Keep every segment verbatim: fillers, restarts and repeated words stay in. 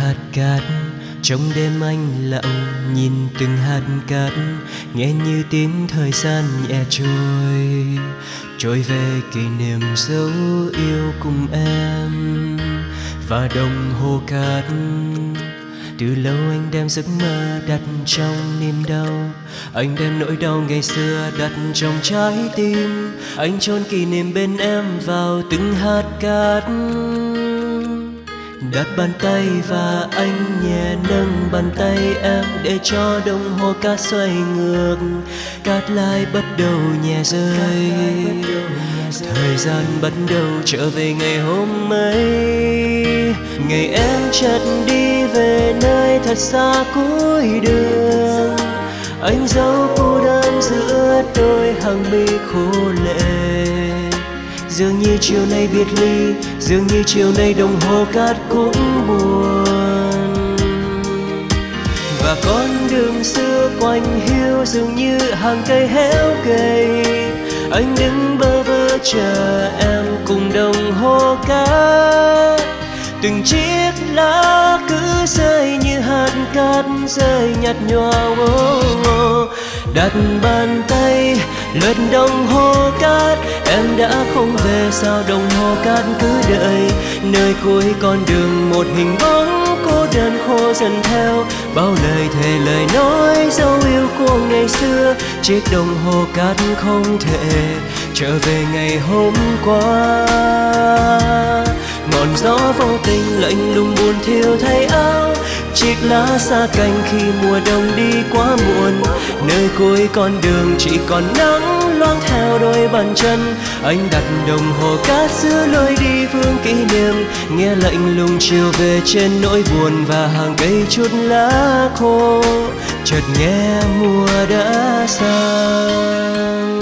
hạt cát. Trong đêm anh lặng nhìn từng hạt cát, nghe như tiếng thời gian nhẹ trôi, trôi về kỷ niệm dấu yêu cùng em và đồng hồ cát. Từ lâu anh đem giấc mơ đặt trong niềm đau, anh đem nỗi đau ngày xưa đặt trong trái tim. Anh chôn kỷ niệm bên em vào từng hạt cát, đặt bàn tay và anh nhẹ nâng bàn tay em để cho đồng hồ cát xoay ngược, cát lại bắt đầu nhẹ rơi. Thời gian bắt đầu trở về ngày hôm ấy, ngày em chợt đi về nơi thật xa cuối đường. Anh dấu cô đơn giữa đôi hàng mi khô lệ, dường như chiều nay biệt ly, dường như chiều nay đồng hồ cát cũng buồn. Và con đường xưa quanh hiu dường như hàng cây héo gầy, anh đứng bơ vơ chờ em cùng đồng hồ cát. Từng chiếc lá cứ rơi như hạt cát rơi nhạt nhòa. Đặt bàn tay lướt đồng hồ cát, em đã không về sao đồng hồ cát cứ đợi. Nơi cuối con đường một hình bóng cô đơn khô dần theo, bao lời thề lời nói dấu yêu của ngày xưa. Chiếc đồng hồ cát không thể trở về ngày hôm qua. Ngọn gió vô tình lạnh lùng buồn thiêu thay áo, chiếc lá xa cành khi mùa đông đi quá muộn. Nơi cuối con đường chỉ còn nắng loáng theo đôi bàn chân. Anh đặt đồng hồ cát giữa lối đi vương kỷ niệm, nghe lạnh lùng chiều về trên nỗi buồn và hàng cây chút lá khô. Chợt nghe mùa đã sang,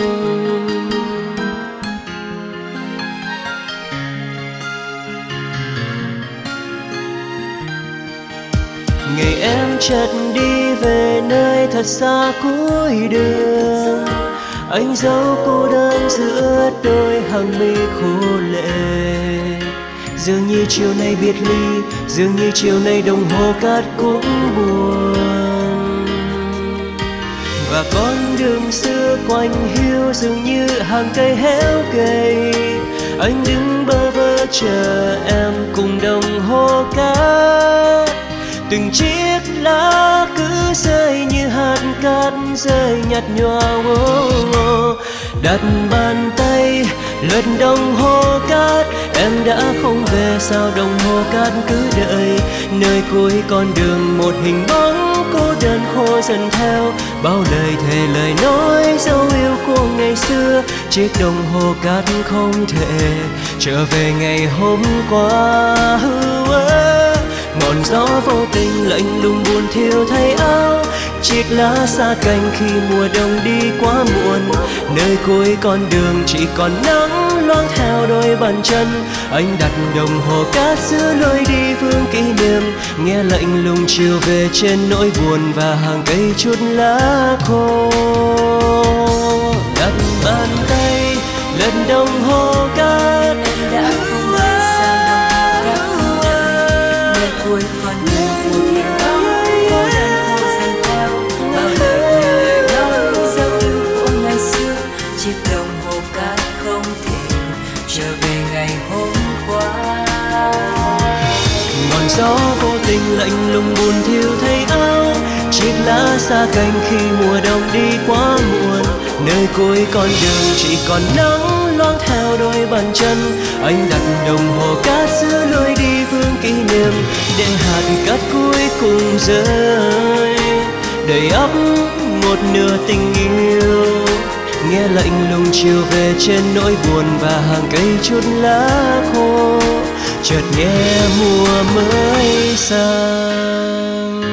ngày em chợt đi về nơi thật xa cuối đường. Anh dấu cô đơn giữa đôi hàng mi khô lệ, dường như chiều nay biệt ly, dường như chiều nay đồng hồ cát cũng buồn. Và con đường xưa quanh hiu dường như hàng cây héo gầy, anh đứng bơ vơ chờ em cùng đồng hồ cát. Từng chiếc lá cứ rơi như hạt cát rơi nhạt nhòa. Đặt bàn tay lướt đồng hồ cát, em đã không về sao đồng hồ cát cứ đợi. Nơi cuối con đường một hình bóng cô đơn khô dần theo, bao lời thề lời nói dấu yêu của ngày xưa. Chiếc đồng hồ cát không thể trở về ngày hôm qua. Ngọn gió vô tình lạnh lùng buồn thiêu thay áo, chiếc lá xa cành khi mùa đông đi quá muộn. Nơi cuối con đường chỉ còn nắng loáng theo đôi bàn chân. Anh đặt đồng hồ cát giữa lối đi vương kỷ niệm, nghe lạnh lùng chiều về trên nỗi buồn và hàng cây chút lá khô. Đặt bàn tay lướt đồng hồ cát, em đã không về sao đồng hồ cát cũng đợi. Nơi cuối con đường một hình bóng cô đơn khô dần theo, bao lời thề lời nói dấu yêu của ngày xưa. Chiếc đồng hồ cát không thể trở về ngày hôm qua. Ngọn gió vô tình lạnh lùng buồn thiêu thay áo, chiếc lá xa cành khi mùa đông đi quá muộn. Nơi cuối con đường chỉ còn nắng loáng theo đôi bàn chân. Anh đặt đồng hồ cát giữa lối đi vương kỷ niệm, để hạt cát cuối cùng rơi đầy ắp một nửa tình yêu. Nghe lạnh lùng chiều về trên nỗi buồn và hàng cây chút lá khô. Chợt nghe mùa mới sang.